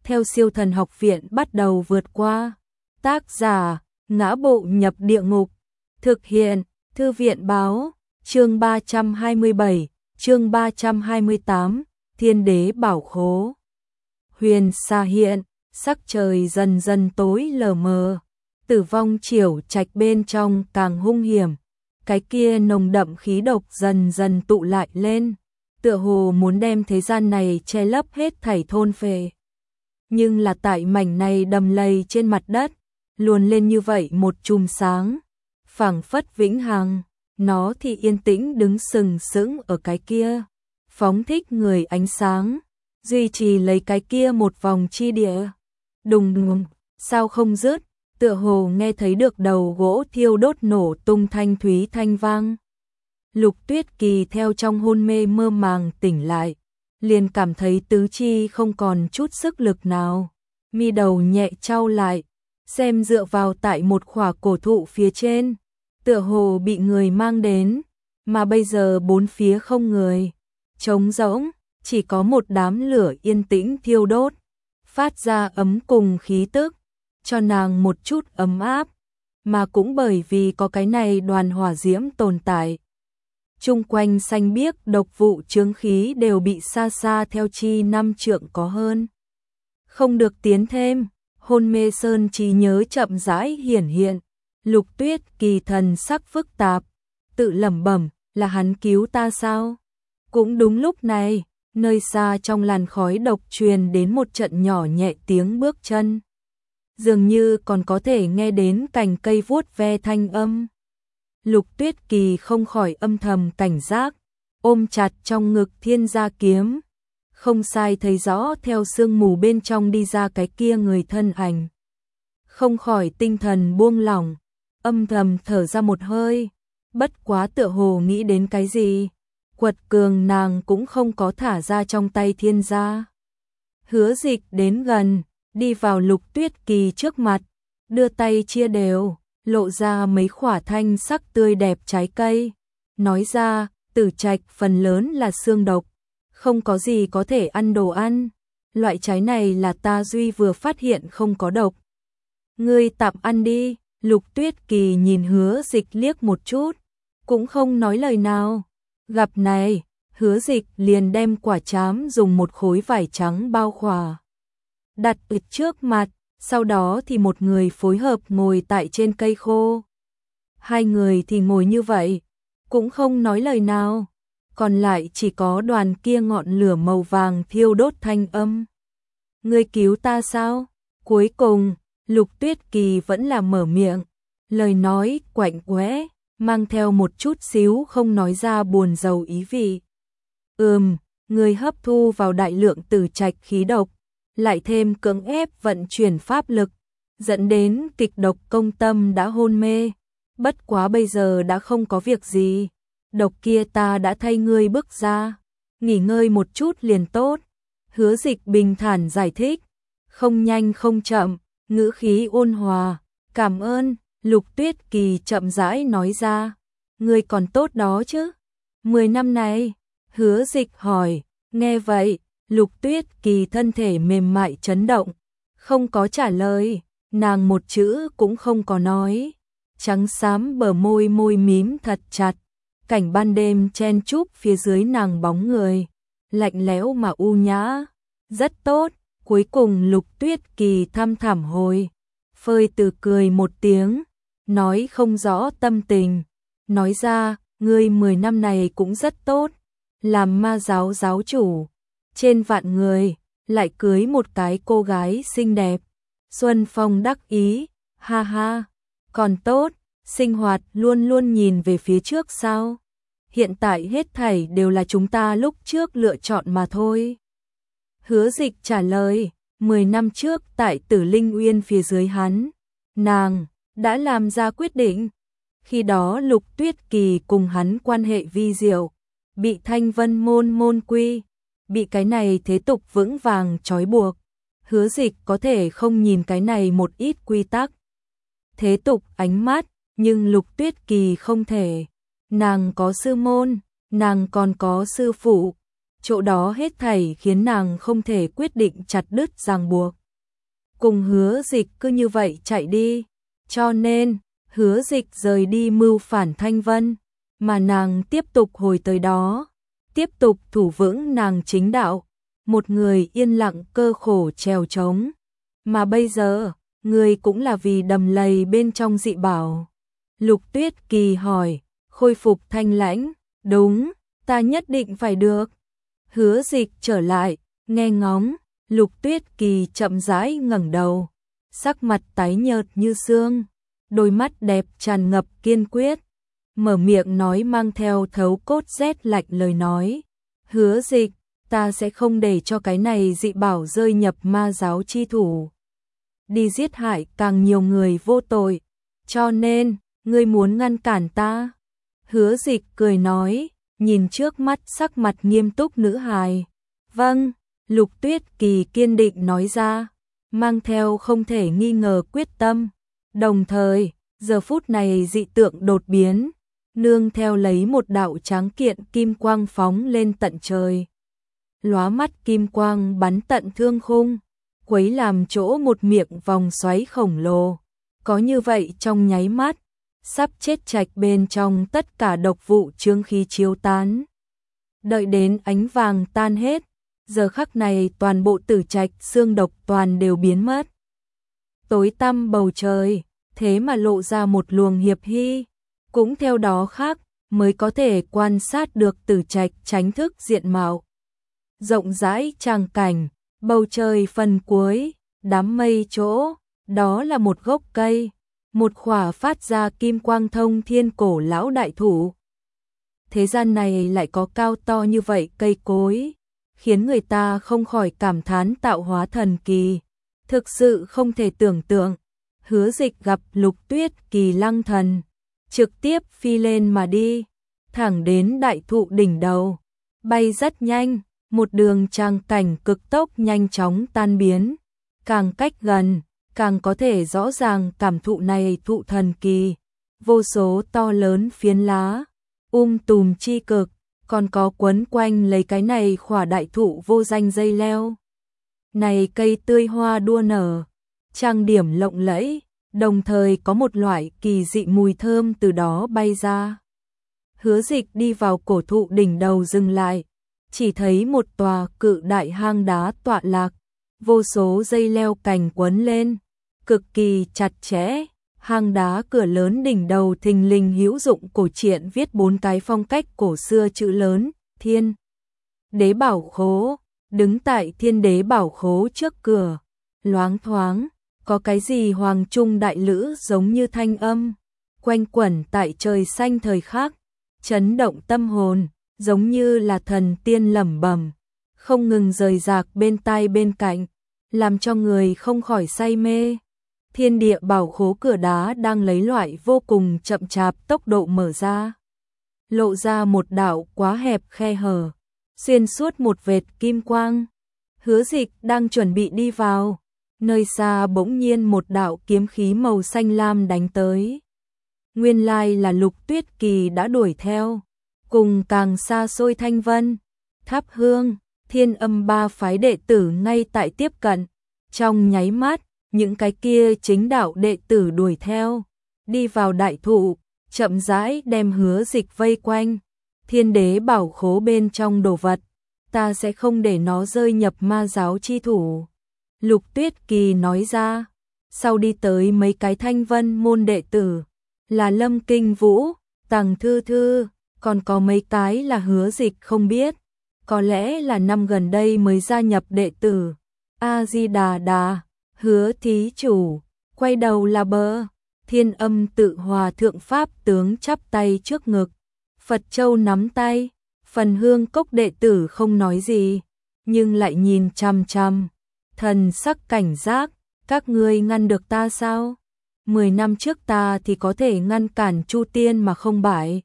theo Siêu Thần Học Viện bắt đầu vượt qua. Tác giả: Ngã Bộ Nhập Địa Ngục. Thực hiện: Thư viện báo. Chương 327, chương 328, Thiên Đế Bảo Khố. Huyền xa hiện, sắc trời dần dần tối lờ mờ. Tử vong chiểu trạch bên trong càng hung hiểm. Cái kia nồng đậm khí độc dần dần tụ lại lên, tựa hồ muốn đem thế gian này che lấp hết thảy thôn phệ. Nhưng là tại mảnh này đầm lầy trên mặt đất, luồn lên như vậy một chùm sáng, phảng phất vĩnh hằng, nó thì yên tĩnh đứng sừng sững ở cái kia, phóng thích người ánh sáng, duy trì lấy cái kia một vòng chi địa. Đùng đùng, sao không dứt, tựa hồ nghe thấy được đầu gỗ thiêu đốt nổ tung thanh thúy thanh vang. Lục Tuyết Kỳ theo trong hôn mê mơ màng tỉnh lại, liền cảm thấy tứ chi không còn chút sức lực nào, mi đầu nhẹ chau lại, xem dựa vào tại một khỏa cổ thụ phía trên, tựa hồ bị người mang đến, mà bây giờ bốn phía không người, trống rỗng, chỉ có một đám lửa yên tĩnh thiêu đốt, phát ra ấm cùng khí tức, cho nàng một chút ấm áp, mà cũng bởi vì có cái này đoàn hỏa diễm tồn tại. Chung quanh xanh biếc độc vụ chướng khí đều bị xa xa theo chi 5 trượng có hơn. Không được tiến thêm, hôn mê sơn trí nhớ chậm rãi hiển hiện, Lục Tuyết Kỳ thần sắc phức tạp, tự lẩm bẩm, là hắn cứu ta sao? Cũng đúng lúc này, nơi xa trong làn khói độc truyền đến một trận nhỏ nhẹ tiếng bước chân. Dường như còn có thể nghe đến cành cây vuốt ve thanh âm. Lục Tuyết Kỳ không khỏi âm thầm cảnh giác, ôm chặt trong ngực thiên gia kiếm. Không sai thấy rõ theo sương mù bên trong đi ra cái kia người thân ảnh. Không khỏi tinh thần buông lỏng, âm thầm thở ra một hơi, bất quá tựa hồ nghĩ đến cái gì. Quật cường nàng cũng không có thả ra trong tay thiên gia. Hứa Dịch đến gần, đi vào Lục Tuyết Kỳ trước mặt, đưa tay chia đều, lộ ra mấy khỏa thanh sắc tươi đẹp trái cây, nói ra, tử trạch phần lớn là xương độc, không có gì có thể ăn đồ ăn, loại trái này là ta duy vừa phát hiện không có độc. Ngươi tạm ăn đi. Lục Tuyết Kỳ nhìn Hứa Dịch liếc một chút, cũng không nói lời nào. Gặp này, Hứa Dịch liền đem quả trám dùng một khối vải trắng bao khỏa, đặt ở trước mặt, sau đó thì một người phối hợp ngồi tại trên cây khô. Hai người thì ngồi như vậy, cũng không nói lời nào, còn lại chỉ có đoàn kia ngọn lửa màu vàng thiêu đốt thanh âm. Ngươi cứu ta sao? Cuối cùng, Lục Tuyết Kỳ vẫn là mở miệng, lời nói quạnh quẽ, mang theo một chút xíu không nói ra buồn rầu ý vị. Ngươi hấp thu vào đại lượng tử trạch khí độc, lại thêm cưỡng ép vận chuyển pháp lực, dẫn đến kịch độc công tâm đã hôn mê. Bất quá bây giờ đã không có việc gì, độc kia ta đã thay ngươi bước ra, nghỉ ngơi một chút liền tốt. Hứa Dịch bình thản giải thích, không nhanh không chậm, ngữ khí ôn hòa. Cảm ơn. Lục Tuyết Kỳ chậm rãi nói ra, ngươi còn tốt đó chứ? 10 năm này? Hứa Dịch hỏi. Nghe vậy, Lục Tuyết Kỳ thân thể mềm mại chấn động, không có trả lời, nàng một chữ cũng không có nói, trắng xám bờ môi môi mím thật chặt, cảnh ban đêm chen chúc phía dưới nàng bóng người, lạnh lẽo mà u nhã, rất tốt. Cuối cùng Lục Tuyết Kỳ thăm thẳm hồi phơi từ cười một tiếng, nói không rõ tâm tình, nói ra, ngươi 10 năm này cũng rất tốt, làm ma giáo giáo chủ, trên vạn người, lại cưới một cái cô gái xinh đẹp. Xuân Phong đắc ý, ha ha, còn tốt, sinh hoạt luôn luôn nhìn về phía trước sao? Hiện tại hết thảy đều là chúng ta lúc trước lựa chọn mà thôi. Hứa Dịch trả lời, 10 năm trước tại Tử Linh Uyên phía dưới hắn, nàng đã làm ra quyết định. Khi đó Lục Tuyết Kỳ cùng hắn quan hệ vi diệu, bị Thanh Vân môn môn quy, bị cái này thế tục vững vàng trói buộc. Hứa Dịch có thể không nhìn cái này một ít quy tắc thế tục ánh mắt, nhưng Lục Tuyết Kỳ không thể. Nàng có sư môn, nàng còn có sư phụ, chỗ đó hết thảy khiến nàng không thể quyết định chặt đứt ràng buộc. Cùng Hứa Dịch cứ như vậy chạy đi, cho nên Hứa Dịch rời đi mưu phản Thanh Vân, mà nàng tiếp tục hồi tới đó, tiếp tục thủ vững nàng chính đạo, một người yên lặng cơ khổ trèo trống. Mà bây giờ, người cũng là vì đầm lầy bên trong dị bảo. Lục Tuyết Kỳ hỏi, khôi phục thanh lãnh, đúng, ta nhất định phải được. Hứa Dịch trở lại, nghe ngóng, Lục Tuyết Kỳ chậm rãi ngẩng đầu, sắc mặt tái nhợt như xương, đôi mắt đẹp tràn ngập kiên quyết, mở miệng nói mang theo thấu cốt rét lạnh lời nói. Hứa Dịch, ta sẽ không để cho cái này dị bảo rơi nhập ma giáo chi thủ, đi giết hại càng nhiều người vô tội, cho nên, ngươi muốn ngăn cản ta. Hứa Dịch cười nói, nhìn trước mắt sắc mặt nghiêm túc nữ hài. Vâng, Lục Tuyết Kỳ kiên định nói ra, mang theo không thể nghi ngờ quyết tâm. Đồng thời, giờ phút này dị tượng đột biến, nương theo lấy một đạo tráng kiện kim quang phóng lên tận trời. Lóa mắt kim quang bắn tận thương khung, quấy làm chỗ một miệng vòng xoáy khổng lồ. Có như vậy trong nháy mắt, sắp chết trạch bên trong tất cả độc vụ chướng khí chiếu tán. Đợi đến ánh vàng tan hết, giờ khắc này toàn bộ tử trạch xương độc toàn đều biến mất. Tối tăm bầu trời, thế mà lộ ra một luồng hiệp hy, cũng theo đó khác mới có thể quan sát được tử trạch tránh thức diện mạo. Rộng rãi tràng cảnh, bầu trời phần cuối, đám mây chỗ, đó là một gốc cây, một khỏa phát ra kim quang thông thiên cổ lão đại thụ. Thế gian này lại có cao to như vậy cây cối, khiến người ta không khỏi cảm thán tạo hóa thần kỳ, thực sự không thể tưởng tượng. Hứa Dịch gặp Lục Tuyết Kỳ lăng thần, trực tiếp phi lên mà đi, thẳng đến đại thụ đỉnh đầu, bay rất nhanh, một đường tràng cảnh cực tốc nhanh chóng tan biến, càng cách gần, càng có thể rõ ràng cảm thụ này thụ thần kỳ, vô số to lớn phiến lá, tùm chi cực, còn có quấn quanh lấy cái này khỏa đại thụ vô danh dây leo. Này cây tươi hoa đua nở, trang điểm lộng lẫy, đồng thời có một loại kỳ dị mùi thơm từ đó bay ra. Hứa Dịch đi vào cổ thụ đỉnh đầu dừng lại, chỉ thấy một tòa cự đại hang đá tọa lạc, vô số dây leo cành quấn lên, cực kỳ chặt chẽ. Hang đá cửa lớn đỉnh đầu thình lình hữu dụng cổ truyện viết 4 cái phong cách cổ xưa chữ lớn, Thiên Đế Bảo Khố, đứng tại Thiên Đế Bảo Khố trước cửa, loáng thoáng, có cái gì hoàng trung đại lữ giống như thanh âm, quanh quẩn tại trời xanh thời khắc, chấn động tâm hồn, giống như là thần tiên lẩm bẩm, không ngừng rời rạc bên tai bên cạnh, làm cho người không khỏi say mê. Thiên Địa Bảo Khố cửa đá đang lấy loại vô cùng chậm chạp tốc độ mở ra, lộ ra một đạo quá hẹp khe hở, xuyên suốt một vệt kim quang. Hứa Dịch đang chuẩn bị đi vào, nơi xa bỗng nhiên một đạo kiếm khí màu xanh lam đánh tới. Nguyên lai là Lục Tuyết Kỳ đã đuổi theo, cùng càng xa xôi Thanh Vân, Tháp Hương, Thiên Âm ba phái đệ tử ngay tại tiếp cận, trong nháy mắt. Những cái kia chính đạo đệ tử đuổi theo, đi vào đại thụ, chậm rãi đem Hứa Dịch vây quanh. Thiên Đế Bảo Khố bên trong đồ vật, ta sẽ không để nó rơi nhập ma giáo chi thủ. Lục Tuyết Kỳ nói ra, sau đi tới mấy cái Thanh Vân môn đệ tử, là Lâm Kinh Vũ, Tằng Thư Thư, còn có mấy cái là Hứa Dịch không biết, có lẽ là năm gần đây mới gia nhập đệ tử. A Di Đà Đà. Hứa thí chủ, quay đầu là bờ. Thiên Âm Tự Hòa thượng pháp tướng chắp tay trước ngực, Phật Châu nắm tay. Phần Hương Cốc đệ tử không nói gì, nhưng lại nhìn chằm chằm, thần sắc cảnh giác. Các ngươi ngăn được ta sao? 10 năm trước ta thì có thể ngăn cản Chu Tiên mà không bại,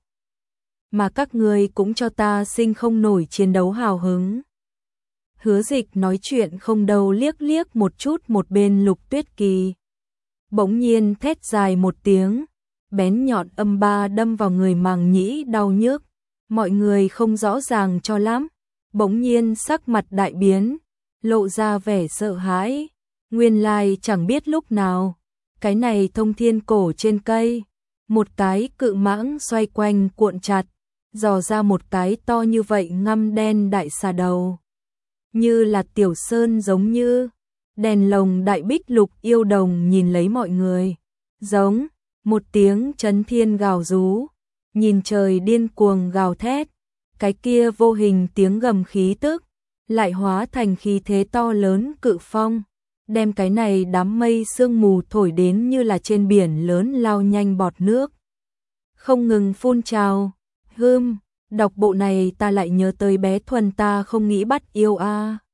mà các ngươi cũng cho ta sinh không nổi chiến đấu hào hứng. Hứa Dịch nói chuyện không đầu liếc liếc một chút một bên Lục Tuyết Kỳ. Bỗng nhiên thét dài một tiếng, bén nhọn âm ba đâm vào người màng nhĩ đau nhức. Mọi người không rõ ràng cho lắm, bỗng nhiên sắc mặt đại biến, lộ ra vẻ sợ hãi, nguyên lai chẳng biết lúc nào, cái này thông thiên cổ trên cây, một cái cự mãng xoay quanh cuộn chặt, dò ra một cái to như vậy ngăm đen đại xà đầu. Như là tiểu sơn giống như, đèn lồng đại bích lục yêu đồng nhìn lấy mọi người, giống, một tiếng chấn thiên gào rú, nhìn trời điên cuồng gào thét, cái kia vô hình tiếng gầm khí tức, lại hóa thành khí thế to lớn cự phong, đem cái này đám mây sương mù thổi đến như là trên biển lớn lao nhanh bọt nước. Không ngừng phun trào, đọc bộ này ta lại nhớ tới bé Thuần ta không nghĩ bắt yêu a.